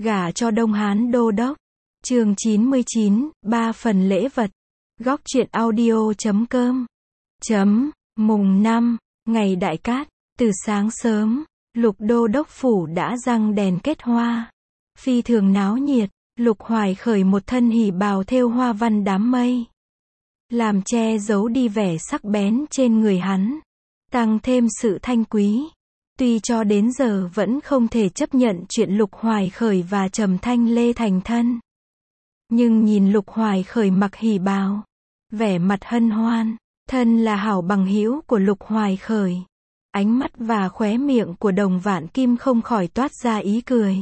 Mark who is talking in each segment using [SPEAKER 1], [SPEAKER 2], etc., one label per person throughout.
[SPEAKER 1] Gả cho Đông Hán Đô Đốc. Chương 99, 3 phần lễ vật. Góc truyện audio.com. Mùng 5, ngày đại cát, từ sáng sớm, Lục Đô Đốc phủ đã răng đèn kết hoa. Phi thường náo nhiệt, Lục Hoài khởi một thân hỉ bào thêu hoa văn đám mây, làm che giấu đi vẻ sắc bén trên người hắn, tăng thêm sự thanh quý. Tuy cho đến giờ vẫn không thể chấp nhận chuyện Lục Hoài khởi và Trầm Thanh Lê thành thân, nhưng nhìn Lục Hoài khởi mặc hỉ bào, vẻ mặt hân hoan, thân là hảo bằng hữu của Lục Hoài khởi, ánh mắt và khóe miệng của Đồng Vạn Kim không khỏi toát ra ý cười.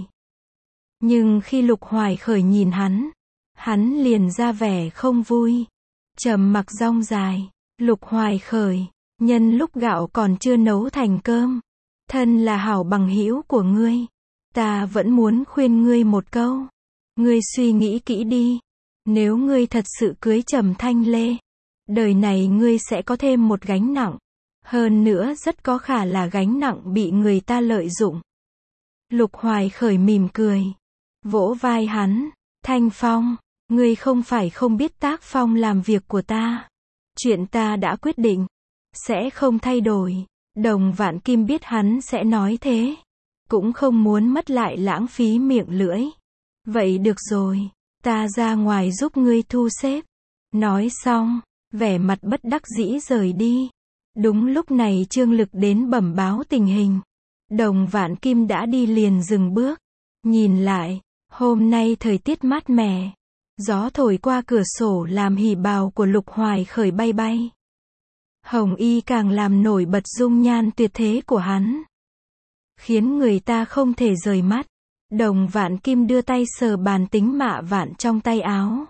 [SPEAKER 1] Nhưng khi Lục Hoài khởi nhìn hắn liền ra vẻ không vui, trầm mặc rong dài. Lục Hoài khởi, nhân lúc gạo còn chưa nấu thành cơm, thân là hảo bằng hữu của ngươi, ta vẫn muốn khuyên ngươi một câu. Ngươi suy nghĩ kỹ đi, nếu ngươi thật sự cưới Trầm Thanh Lê, đời này ngươi sẽ có thêm một gánh nặng, hơn nữa rất có khả là gánh nặng bị người ta lợi dụng. Lục Hoài khởi mỉm cười, vỗ vai hắn, Thanh Phong, ngươi không phải không biết tác phong làm việc của ta. Chuyện ta đã quyết định, sẽ không thay đổi. Đồng Vạn Kim biết hắn sẽ nói thế, cũng không muốn mất lại lãng phí miệng lưỡi. Vậy được rồi, ta ra ngoài giúp ngươi thu xếp. Nói xong, vẻ mặt bất đắc dĩ rời đi. Đúng lúc này Trương Lực đến bẩm báo tình hình. Đồng Vạn Kim đã đi liền dừng bước, nhìn lại, hôm nay thời tiết mát mẻ, gió thổi qua cửa sổ làm hỉ bào của Lục Hoài khởi bay bay. Hồng y càng làm nổi bật dung nhan tuyệt thế của hắn, khiến người ta không thể rời mắt. Đồng Vạn Kim đưa tay sờ bàn tính mạ vạn trong tay áo.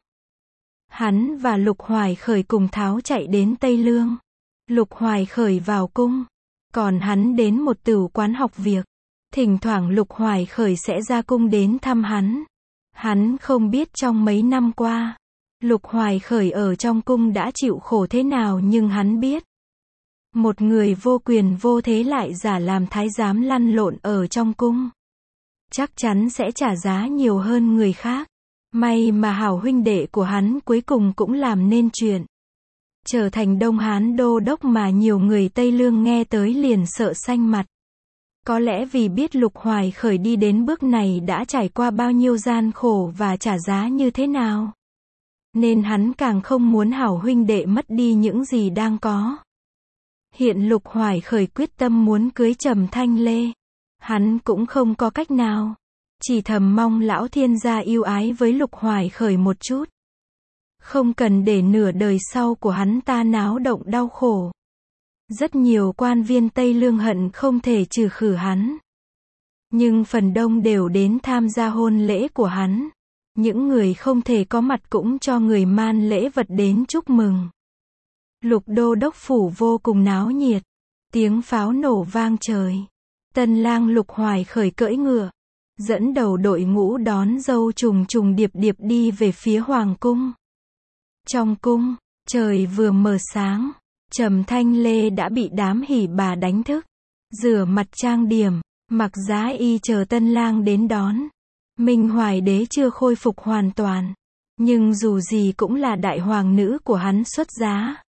[SPEAKER 1] Hắn và Lục Hoài khởi cùng tháo chạy đến Tây Lương. Lục Hoài khởi vào cung, còn hắn đến một tửu quán học việc. Thỉnh thoảng Lục Hoài khởi sẽ ra cung đến thăm hắn. Hắn không biết trong mấy năm qua, Lục Hoài khởi ở trong cung đã chịu khổ thế nào, nhưng hắn biết, một người vô quyền vô thế lại giả làm thái giám lăn lộn ở trong cung, chắc chắn sẽ trả giá nhiều hơn người khác. May mà hảo huynh đệ của hắn cuối cùng cũng làm nên chuyện, trở thành Đông Hán Đô Đốc mà nhiều người Tây Lương nghe tới liền sợ xanh mặt. Có lẽ vì biết Lục Hoài khởi đi đến bước này đã trải qua bao nhiêu gian khổ và trả giá như thế nào, nên hắn càng không muốn hảo huynh đệ mất đi những gì đang có. Hiện Lục Hoài khởi quyết tâm muốn cưới Trầm Thanh Lê, hắn cũng không có cách nào, chỉ thầm mong lão thiên gia yêu ái với Lục Hoài khởi một chút, không cần để nửa đời sau của hắn ta náo động đau khổ. Rất nhiều quan viên Tây Lương hận không thể trừ khử hắn, nhưng phần đông đều đến tham gia hôn lễ của hắn. Những người không thể có mặt cũng cho người man lễ vật đến chúc mừng. Lục Đô Đốc phủ vô cùng náo nhiệt, tiếng pháo nổ vang trời. Tân lang Lục Hoài khởi cưỡi ngựa, dẫn đầu đội ngũ đón dâu trùng trùng điệp điệp đi về phía hoàng cung. Trong cung, trời vừa mờ sáng, Trầm Thanh Lê đã bị đám hỉ bà đánh thức, rửa mặt trang điểm, mặc giá y chờ tân lang đến đón. Minh Hoài đế chưa khôi phục hoàn toàn, nhưng dù gì cũng là đại hoàng nữ của hắn xuất giá.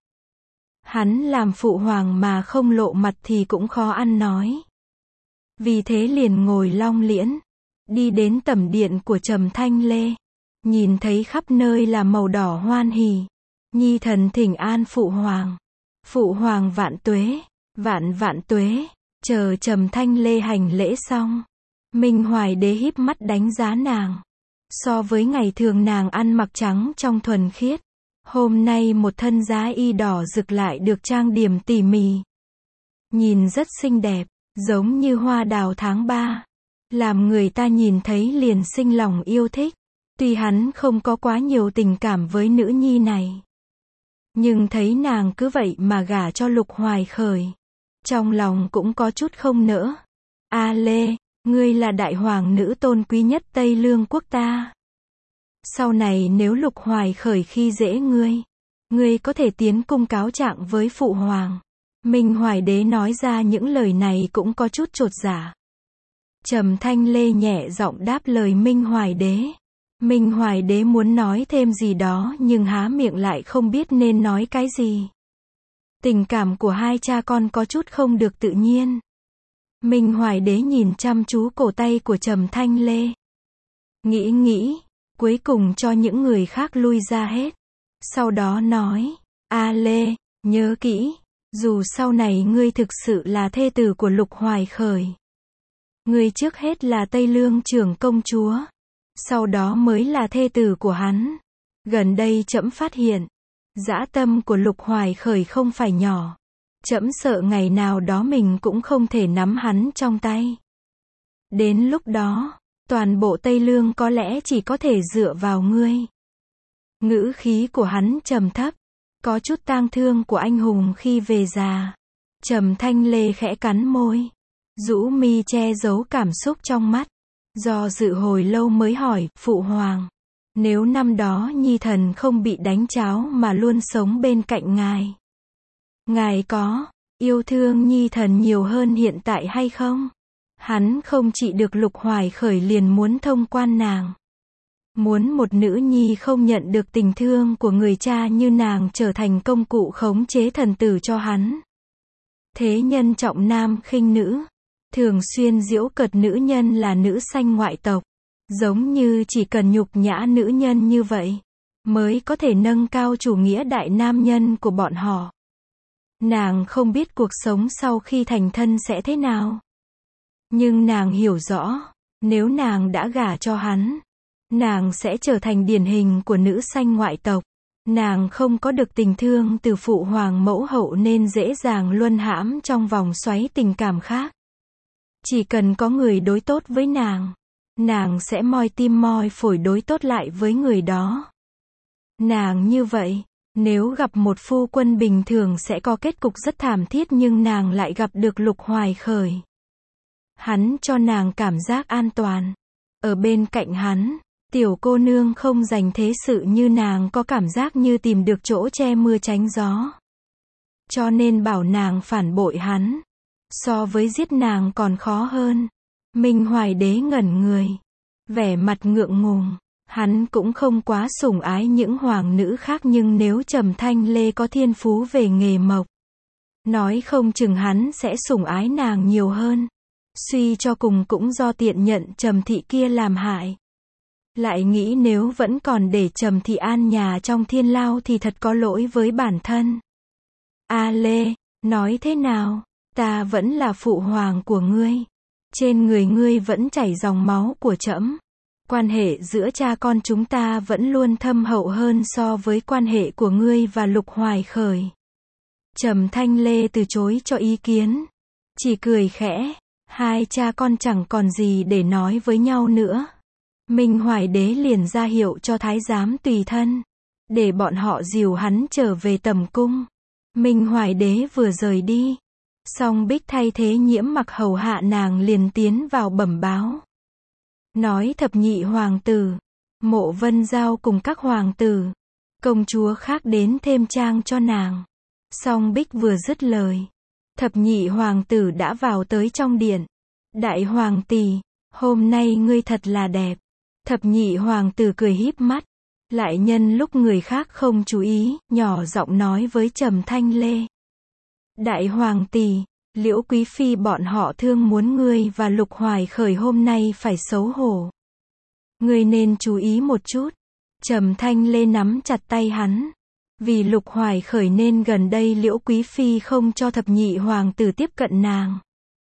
[SPEAKER 1] Hắn làm phụ hoàng mà không lộ mặt thì cũng khó ăn nói. Vì thế liền ngồi long liễn, đi đến tẩm điện của Trầm Thanh Lê, nhìn thấy khắp nơi là màu đỏ hoan hỉ. Nhi thần thỉnh an phụ hoàng. Phụ hoàng vạn tuế, vạn vạn tuế. Chờ Trầm Thanh Lê hành lễ xong, Minh Hoài đế híp mắt đánh giá nàng. So với ngày thường nàng ăn mặc trắng trong thuần khiết, hôm nay một thân giá y đỏ rực lại được trang điểm tỉ mỉ, nhìn rất xinh đẹp, giống như hoa đào tháng 3, làm người ta nhìn thấy liền sinh lòng yêu thích. Tuy hắn không có quá nhiều tình cảm với nữ nhi này, nhưng thấy nàng cứ vậy mà gả cho Lục Hoài khởi, trong lòng cũng có chút không nỡ. A Lê, ngươi là đại hoàng nữ tôn quý nhất Tây Lương quốc ta. Sau này nếu Lục Hoài khởi khi dễ ngươi có thể tiến cung cáo trạng với phụ hoàng. Minh Hoài đế nói ra những lời này cũng có chút chột dạ. Trầm Thanh Lê nhẹ giọng đáp lời Minh Hoài Đế. Minh Hoài Đế muốn nói thêm gì đó nhưng há miệng lại không biết nên nói cái gì. Tình cảm của hai cha con có chút không được tự nhiên. Minh Hoài Đế nhìn chăm chú cổ tay của Trầm Thanh Lê. Nghĩ, cuối cùng cho những người khác lui ra hết. Sau đó nói, A Lê, nhớ kỹ, dù sau này ngươi thực sự là thê tử của Lục Hoài Khởi. Ngươi trước hết là Tây Lương trưởng công chúa. Sau đó mới là thê tử của hắn. Gần đây trẫm phát hiện, dã tâm của Lục Hoài Khởi không phải nhỏ. Trẫm sợ ngày nào đó mình cũng không thể nắm hắn trong tay. Đến lúc đó, toàn bộ Tây Lương có lẽ chỉ có thể dựa vào ngươi. Ngữ khí của hắn trầm thấp, có chút tang thương của anh hùng khi về già. Trầm Thanh Lê khẽ cắn môi, rũ mi che giấu cảm xúc trong mắt. Do dự hồi lâu mới hỏi, Phụ Hoàng, nếu năm đó Nhi Thần không bị đánh cháo mà luôn sống bên cạnh ngài có yêu thương Nhi Thần nhiều hơn hiện tại hay không? Hắn không trị được Lục Hoài Khởi liền muốn thông quan nàng. Muốn một nữ nhi không nhận được tình thương của người cha như nàng trở thành công cụ khống chế thần tử cho hắn. Thế nhân trọng nam khinh nữ, thường xuyên giễu cợt nữ nhân là nữ sanh ngoại tộc. Giống như chỉ cần nhục nhã nữ nhân như vậy, mới có thể nâng cao chủ nghĩa đại nam nhân của bọn họ. Nàng không biết cuộc sống sau khi thành thân sẽ thế nào. Nhưng nàng hiểu rõ, nếu nàng đã gả cho hắn, nàng sẽ trở thành điển hình của nữ sanh ngoại tộc. Nàng không có được tình thương từ phụ hoàng mẫu hậu nên dễ dàng luân hãm trong vòng xoáy tình cảm khác. Chỉ cần có người đối tốt với nàng sẽ moi tim moi phổi đối tốt lại với người đó. Nàng như vậy, nếu gặp một phu quân bình thường sẽ có kết cục rất thảm thiết nhưng nàng lại gặp được Lục Hoài Khởi. Hắn cho nàng cảm giác an toàn. Ở bên cạnh hắn, tiểu cô nương không dành thế sự như nàng có cảm giác như tìm được chỗ che mưa tránh gió. Cho nên bảo nàng phản bội hắn, so với giết nàng còn khó hơn. Minh Hoài Đế ngẩn người, vẻ mặt ngượng ngùng. Hắn cũng không quá sủng ái những hoàng nữ khác nhưng nếu Trầm Thanh Lê có thiên phú về nghề mộc, nói không chừng hắn sẽ sủng ái nàng nhiều hơn. Suy cho cùng cũng do tiện nhận Trầm thị kia làm hại. Lại nghĩ nếu vẫn còn để Trầm thị an nhà trong thiên lao thì thật có lỗi với bản thân. A Lê, nói thế nào? Ta vẫn là phụ hoàng của ngươi. Trên người ngươi vẫn chảy dòng máu của trẫm. Quan hệ giữa cha con chúng ta vẫn luôn thâm hậu hơn so với quan hệ của ngươi và Lục Hoài Khởi. Trầm Thanh Lê từ chối cho ý kiến. Chỉ cười khẽ. Hai cha con chẳng còn gì để nói với nhau nữa. Minh Hoài Đế liền ra hiệu cho thái giám tùy thân, để bọn họ dìu hắn trở về tầm cung. Minh Hoài Đế vừa rời đi, Song Bích thay thế Nhiễm Mặc hầu hạ nàng liền tiến vào bẩm báo. Nói thập nhị hoàng tử, Mộ Vân Giao cùng các hoàng tử, công chúa khác đến thêm trang cho nàng. Song Bích vừa dứt lời, thập nhị hoàng tử đã vào tới trong điện. Đại hoàng tỷ, hôm nay ngươi thật là đẹp. Thập nhị hoàng tử cười híp mắt, lại nhân lúc người khác không chú ý, nhỏ giọng nói với Trầm Thanh Lê. Đại hoàng tỷ, Liễu Quý Phi bọn họ thương muốn ngươi và Lục Hoài Khởi hôm nay phải xấu hổ. Ngươi nên chú ý một chút. Trầm Thanh Lê nắm chặt tay hắn. Vì Lục Hoài Khởi nên gần đây Liễu Quý Phi không cho thập nhị hoàng tử tiếp cận nàng.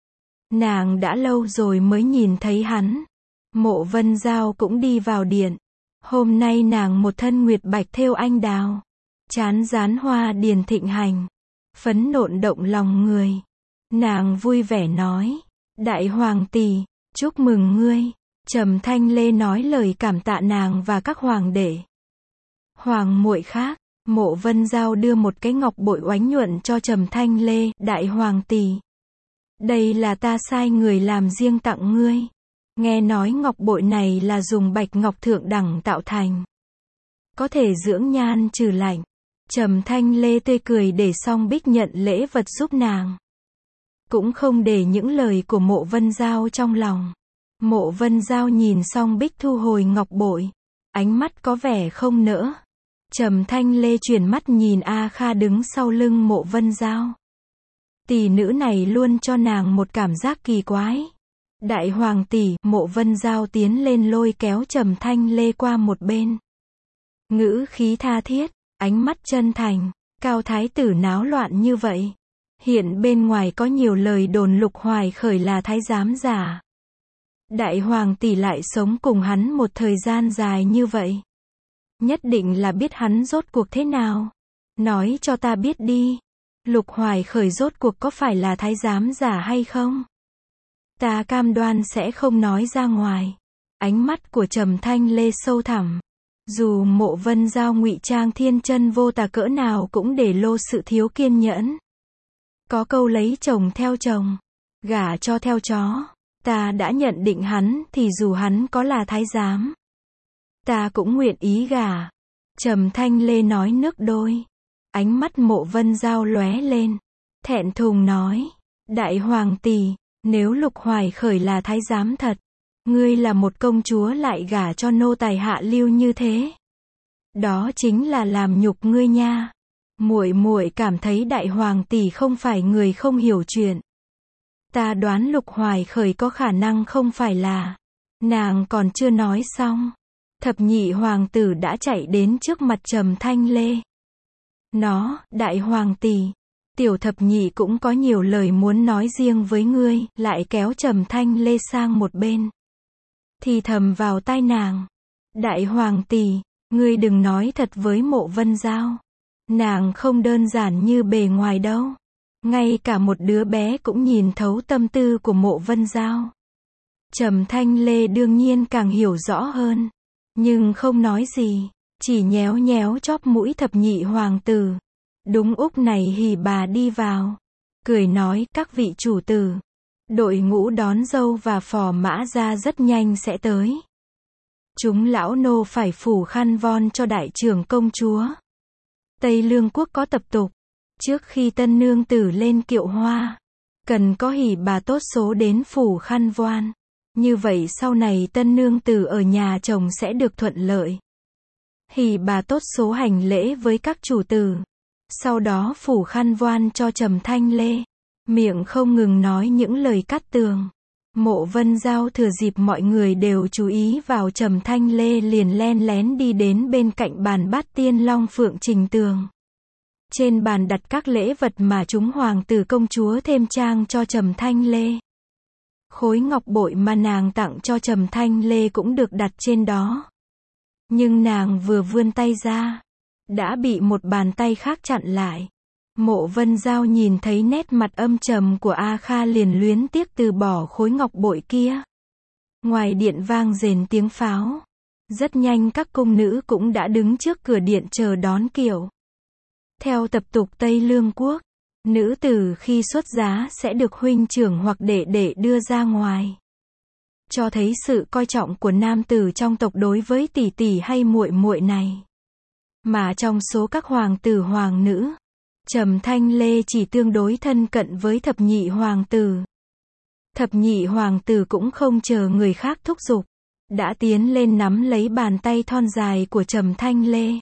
[SPEAKER 1] Nàng đã lâu rồi mới nhìn thấy hắn. Mộ Vân Giao cũng đi vào điện. Hôm nay nàng một thân nguyệt bạch thêu anh đào, chán dán hoa điền thịnh hành, phấn nộn động lòng người. Nàng vui vẻ nói, đại hoàng tỷ, chúc mừng ngươi. Trầm Thanh Lê nói lời cảm tạ nàng và các hoàng đệ. Hoàng muội khác, Mộ Vân Giao đưa một cái ngọc bội oánh nhuận cho Trầm Thanh Lê, đại hoàng tỷ. Đây là ta sai người làm riêng tặng ngươi. Nghe nói ngọc bội này là dùng bạch ngọc thượng đẳng tạo thành, có thể dưỡng nhan trừ lạnh. Trầm Thanh Lê tươi cười để Song Bích nhận lễ vật giúp nàng, cũng không để những lời của Mộ Vân Giao trong lòng. Mộ Vân Giao nhìn xong bích thu hồi ngọc bội. Ánh mắt có vẻ không nỡ. Trầm Thanh Lê chuyển mắt nhìn A Kha đứng sau lưng Mộ Vân Giao. Tỷ nữ này luôn cho nàng một cảm giác kỳ quái. Đại hoàng tỷ, Mộ Vân Giao tiến lên lôi kéo Trầm Thanh Lê qua một bên. Ngữ khí tha thiết, ánh mắt chân thành. Cao thái tử náo loạn như vậy. Hiện bên ngoài có nhiều lời đồn Lục Hoài Khởi là thái giám giả. Đại hoàng tỷ lại sống cùng hắn một thời gian dài như vậy. Nhất định là biết hắn rốt cuộc thế nào. Nói cho ta biết đi. Lục Hoài Khởi rốt cuộc có phải là thái giám giả hay không? Ta cam đoan sẽ không nói ra ngoài. Ánh mắt của Trầm Thanh Lê sâu thẳm. Dù Mộ Vân Giao ngụy trang thiên chân vô tà cỡ nào cũng để lộ sự thiếu kiên nhẫn. Có câu lấy chồng theo chồng, gả cho theo chó. Ta đã nhận định hắn thì dù hắn có là thái giám, ta cũng nguyện ý gả. Trầm Thanh Lê nói nước đôi. Ánh mắt Mộ Vân Giao lóe lên. Thẹn thùng nói. Đại hoàng tỷ, nếu Lục Hoài Khởi là thái giám thật, ngươi là một công chúa lại gả cho nô tài hạ lưu như thế. Đó chính là làm nhục ngươi nha. Muội muội cảm thấy đại hoàng tỷ không phải người không hiểu chuyện. Ta đoán Lục Hoài Khởi có khả năng không phải là. Nàng còn chưa nói xong. Thập nhị hoàng tử đã chạy đến trước mặt Trầm Thanh Lê. Đại hoàng tỷ, tiểu thập nhị cũng có nhiều lời muốn nói riêng với ngươi, lại kéo Trầm Thanh Lê sang một bên. Thì thầm vào tai nàng. Đại hoàng tỷ, ngươi đừng nói thật với Mộ Vân Giao. Nàng không đơn giản như bề ngoài đâu. Ngay cả một đứa bé cũng nhìn thấu tâm tư của Mộ Vân Giao. Trầm Thanh Lê đương nhiên càng hiểu rõ hơn. Nhưng không nói gì. Chỉ nhéo nhéo chóp mũi thập nhị hoàng tử. Đúng úc này Hỉ Bà đi vào. Cười nói các vị chủ tử. Đội ngũ đón dâu và phò mã ra rất nhanh sẽ tới. Chúng lão nô phải phủ khăn von cho đại trưởng công chúa. Tây Lương quốc có tập tục. Trước khi tân nương tử lên kiệu hoa, cần có Hỉ Bà tốt số đến phủ khăn voan. Như vậy sau này tân nương tử ở nhà chồng sẽ được thuận lợi. Hỉ Bà tốt số hành lễ với các chủ tử. Sau đó phủ khăn voan cho Trầm Thanh Lê. Miệng không ngừng nói những lời cát tường. Mộ Vân Giao thừa dịp mọi người đều chú ý vào Trầm Thanh Lê liền len lén đi đến bên cạnh bàn bát tiên long phượng trình tường. Trên bàn đặt các lễ vật mà chúng hoàng tử công chúa thêm trang cho Trầm Thanh Lê. Khối ngọc bội mà nàng tặng cho Trầm Thanh Lê cũng được đặt trên đó. Nhưng nàng vừa vươn tay ra, đã bị một bàn tay khác chặn lại. Mộ Vân Giao nhìn thấy nét mặt âm trầm của A Kha liền luyến tiếc từ bỏ khối ngọc bội kia. Ngoài điện vang rền tiếng pháo. Rất nhanh các cung nữ cũng đã đứng trước cửa điện chờ đón kiệu. Theo tập tục Tây Lương quốc, nữ tử khi xuất giá sẽ được huynh trưởng hoặc đệ đệ đưa ra ngoài. Cho thấy sự coi trọng của nam tử trong tộc đối với tỷ tỷ hay muội muội này. Mà trong số các hoàng tử hoàng nữ, Trầm Thanh Lê chỉ tương đối thân cận với thập nhị hoàng tử. Thập nhị hoàng tử cũng không chờ người khác thúc giục, đã tiến lên nắm lấy bàn tay thon dài của Trầm Thanh Lê.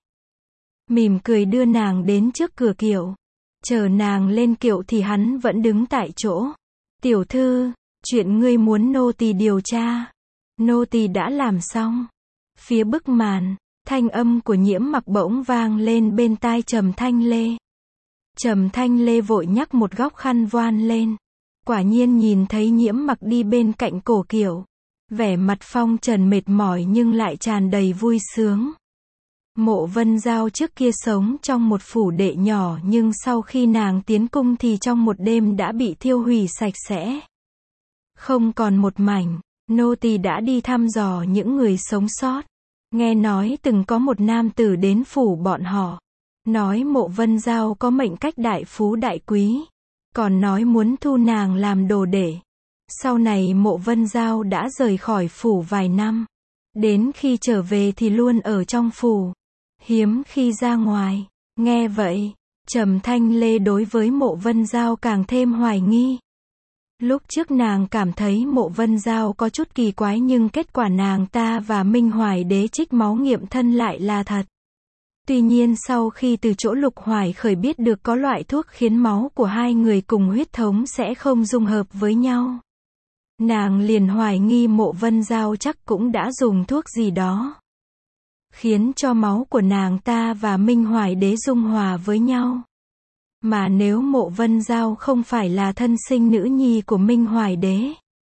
[SPEAKER 1] Mỉm cười đưa nàng đến trước cửa kiệu. Chờ nàng lên kiệu thì hắn vẫn đứng tại chỗ. Tiểu thư, chuyện ngươi muốn nô tỳ điều tra, nô tỳ đã làm xong. Phía bức màn, thanh âm của Nhiễm Mặc bỗng vang lên bên tai Trầm Thanh Lê. Trầm Thanh Lê vội nhắc một góc khăn voan lên. Quả nhiên nhìn thấy Nhiễm Mặc đi bên cạnh cổ kiệu. Vẻ mặt phong trần mệt mỏi nhưng lại tràn đầy vui sướng. Mộ Vân Giao trước kia sống trong một phủ đệ nhỏ nhưng sau khi nàng tiến cung thì trong một đêm đã bị thiêu hủy sạch sẽ. Không còn một mảnh, nô tỳ đã đi thăm dò những người sống sót. Nghe nói từng có một nam tử đến phủ bọn họ. Nói Mộ Vân Giao có mệnh cách đại phú đại quý. Còn nói muốn thu nàng làm đồ đệ. Sau này Mộ Vân Giao đã rời khỏi phủ vài năm. Đến khi trở về thì luôn ở trong phủ. Hiếm khi ra ngoài. Nghe vậy, Trầm Thanh Lê đối với Mộ Vân Giao càng thêm hoài nghi. Lúc trước nàng cảm thấy Mộ Vân Giao có chút kỳ quái nhưng kết quả nàng ta và Minh Hoài Đế trích máu nghiệm thân lại là thật. Tuy nhiên sau khi từ chỗ Lục Hoài Khởi biết được có loại thuốc khiến máu của hai người cùng huyết thống sẽ không dung hợp với nhau, nàng liền hoài nghi Mộ Vân Giao chắc cũng đã dùng thuốc gì đó, khiến cho máu của nàng ta và Minh Hoài Đế dung hòa với nhau. Mà nếu Mộ Vân Giao không phải là thân sinh nữ nhi của Minh Hoài Đế,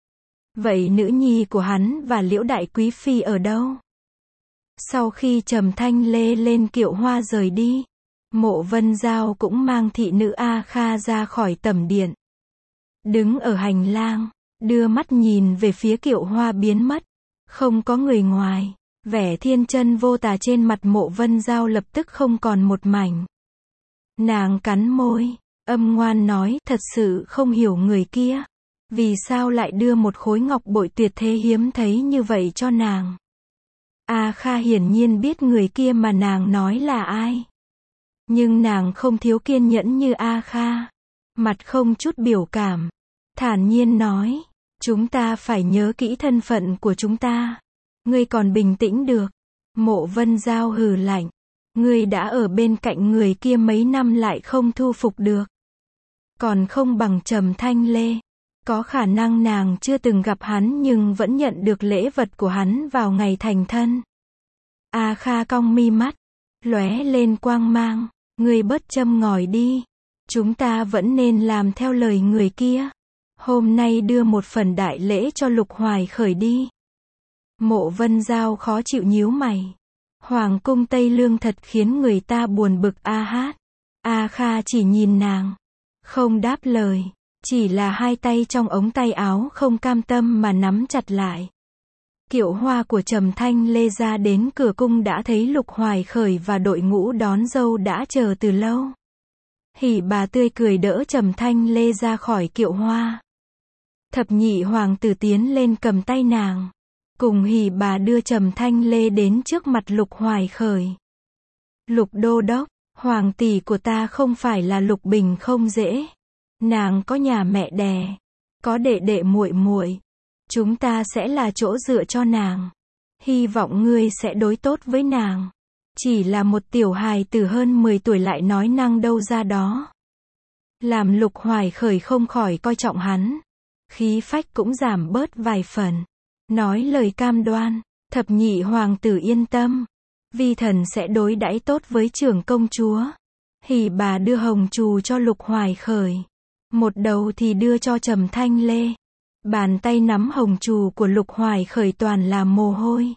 [SPEAKER 1] vậy nữ nhi của hắn và Liễu Đại Quý Phi ở đâu? Sau khi Trầm Thanh Lê lên kiệu hoa rời đi, Mộ Vân Giao cũng mang thị nữ A Kha ra khỏi tẩm điện. Đứng ở hành lang, đưa mắt nhìn về phía kiệu hoa biến mất, không có người ngoài, vẻ thiên chân vô tà trên mặt Mộ Vân Giao lập tức không còn một mảnh. Nàng cắn môi, âm ngoan nói, thật sự không hiểu người kia, vì sao lại đưa một khối ngọc bội tuyệt thế hiếm thấy như vậy cho nàng. A Kha hiển nhiên biết người kia mà nàng nói là ai. Nhưng nàng không thiếu kiên nhẫn như A Kha. Mặt không chút biểu cảm, thản nhiên nói, chúng ta phải nhớ kỹ thân phận của chúng ta. Ngươi còn bình tĩnh được. Mộ Vân Giao hừ lạnh. Ngươi đã ở bên cạnh người kia mấy năm lại không thu phục được. Còn không bằng Trầm Thanh Lê. Có khả năng nàng chưa từng gặp hắn nhưng vẫn nhận được lễ vật của hắn vào ngày thành thân. A Kha cong mi mắt, lóe lên quang mang, ngươi bớt châm ngòi đi. Chúng ta vẫn nên làm theo lời người kia. Hôm nay đưa một phần đại lễ cho Lục Hoài Khởi đi. Mộ Vân Giao khó chịu nhíu mày. Hoàng cung Tây Lương thật khiến người ta buồn bực a hát. A Kha chỉ nhìn nàng, không đáp lời, chỉ là hai tay trong ống tay áo không cam tâm mà nắm chặt lại. Kiệu hoa của Trầm Thanh Lê ra đến cửa cung đã thấy Lục Hoài Khởi và đội ngũ đón dâu đã chờ từ lâu. Hỉ bà tươi cười đỡ Trầm Thanh Lê ra khỏi kiệu hoa. Thập nhị hoàng tử tiến lên cầm tay nàng, cùng Hỉ bà đưa Trầm Thanh Lê đến trước mặt Lục Hoài Khởi. Lục đô đốc, hoàng tỷ của ta không phải là Lục Bình không dễ. Nàng có nhà mẹ đẻ, có đệ đệ muội muội. Chúng ta sẽ là chỗ dựa cho nàng. Hy vọng ngươi sẽ đối tốt với nàng. Chỉ là một tiểu hài tử hơn 10 tuổi lại nói năng đâu ra đó. Làm Lục Hoài Khởi không khỏi coi trọng hắn. Khí phách cũng giảm bớt vài phần. Nói lời cam đoan, thập nhị hoàng tử yên tâm. Vi thần sẽ đối đãi tốt với trưởng công chúa. Hỉ bà đưa hồng trù cho Lục Hoài Khởi. Một đầu thì đưa cho Trầm Thanh Lê. Bàn tay nắm hồng trù của Lục Hoài Khởi toàn là mồ hôi.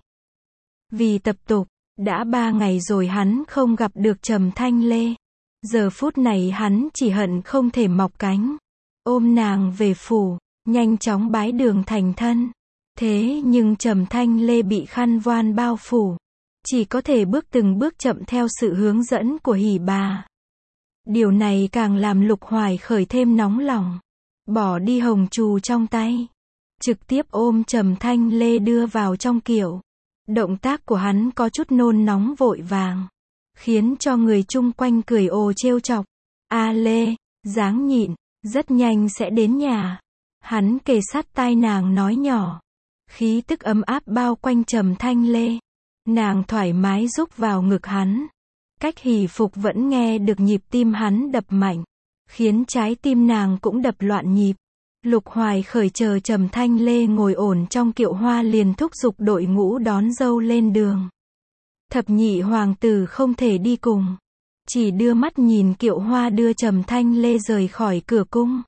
[SPEAKER 1] Vì tập tục, đã 3 ngày rồi hắn không gặp được Trầm Thanh Lê. Giờ phút này hắn chỉ hận không thể mọc cánh. Ôm nàng về phủ, nhanh chóng bái đường thành thân. Thế nhưng Trầm Thanh Lê bị khăn voan bao phủ. Chỉ có thể bước từng bước chậm theo sự hướng dẫn của Hỉ bà. Điều này càng làm Lục Hoài Khởi thêm nóng lòng. Bỏ đi hồng trù trong tay, trực tiếp ôm Trầm Thanh Lê đưa vào trong kiệu. Động tác của hắn có chút nôn nóng vội vàng, khiến cho người chung quanh cười ồ trêu chọc. A Lê, ráng nhịn, rất nhanh sẽ đến nhà. Hắn kề sát tai nàng nói nhỏ. Khí tức ấm áp bao quanh Trầm Thanh Lê. Nàng thoải mái rúc vào ngực hắn. Cách hỉ phục vẫn nghe được nhịp tim hắn đập mạnh, khiến trái tim nàng cũng đập loạn nhịp. Lục Hoài Khởi chờ Trầm Thanh Lê ngồi ổn trong kiệu hoa liền thúc giục đội ngũ đón dâu lên đường. Thập nhị hoàng tử không thể đi cùng, chỉ đưa mắt nhìn kiệu hoa đưa Trầm Thanh Lê rời khỏi cửa cung,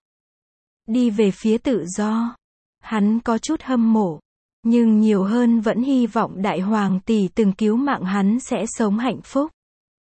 [SPEAKER 1] đi về phía tự do. Hắn có chút hâm mộ, nhưng nhiều hơn vẫn hy vọng đại hoàng tỷ từng cứu mạng hắn sẽ sống hạnh phúc,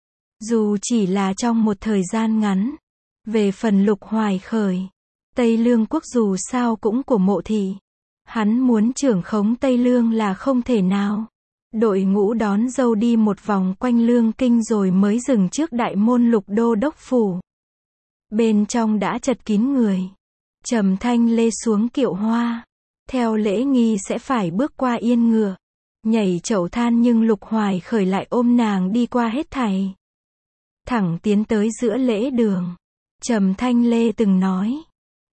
[SPEAKER 1] dù chỉ là trong một thời gian ngắn. Về phần Lục Hoài Khởi, Tây Lương quốc dù sao cũng của Mộ thị. Hắn muốn trưởng khống Tây Lương là không thể nào. Đội ngũ đón dâu đi một vòng quanh Lương Kinh rồi mới dừng trước đại môn Lục đô đốc phủ. Bên trong đã chật kín người. Trầm Thanh Lê xuống kiệu hoa. Theo lễ nghi sẽ phải bước qua yên ngựa, nhảy chậu than, nhưng Lục Hoài Khởi lại ôm nàng đi qua hết thảy. Thẳng tiến tới giữa lễ đường. Trầm Thanh Lê từng nói,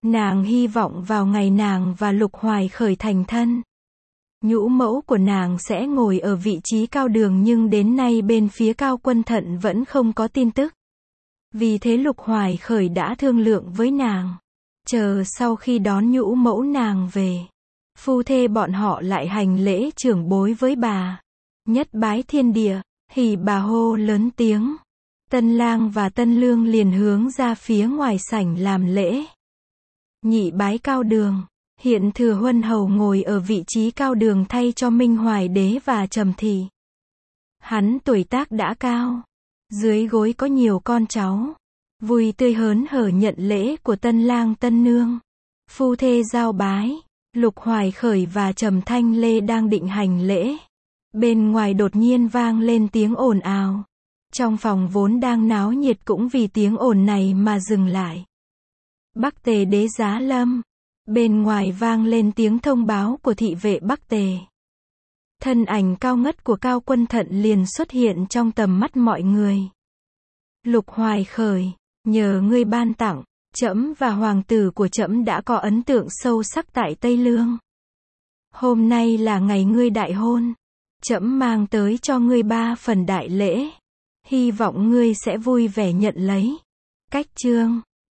[SPEAKER 1] Nàng hy vọng vào ngày nàng và Lục Hoài Khởi thành thân, nhũ mẫu của nàng sẽ ngồi ở vị trí cao đường, nhưng đến nay bên phía Cao Quân Thận vẫn không có tin tức. Vì thế Lục Hoài Khởi đã thương lượng với nàng, chờ sau khi đón nhũ mẫu nàng về, phu thê bọn họ lại hành lễ trưởng bối với bà. Nhất bái thiên địa, hỉ bà hô lớn tiếng. Tân lang và tân lương liền hướng ra phía ngoài sảnh làm lễ. Nhị bái cao đường, hiện Thừa Huân Hầu ngồi ở vị trí cao đường thay cho Minh Hoài Đế và Trầm Thị. Hắn tuổi tác đã cao, dưới gối có nhiều con cháu, vui tươi hớn hở nhận lễ của tân lang tân nương. Phu thê giao bái, Lục Hoài Khởi và Trầm Thanh Lê đang định hành lễ. Bên ngoài đột nhiên vang lên tiếng ồn ào. Trong phòng vốn đang náo nhiệt cũng vì tiếng ồn này mà dừng lại. Bắc Tề đế giá lâm. Bên ngoài vang lên tiếng thông báo của thị vệ Bắc Tề. Thân ảnh cao ngất của Cao Quân Thận liền xuất hiện trong tầm mắt mọi người. Lục Hoài Khởi, nhờ ngươi ban tặng, trẫm và hoàng tử của trẫm đã có ấn tượng sâu sắc tại Tây Lương. Hôm nay là ngày ngươi đại hôn, trẫm mang tới cho ngươi 3 phần đại lễ, hy vọng ngươi sẽ vui vẻ nhận lấy. Cách chương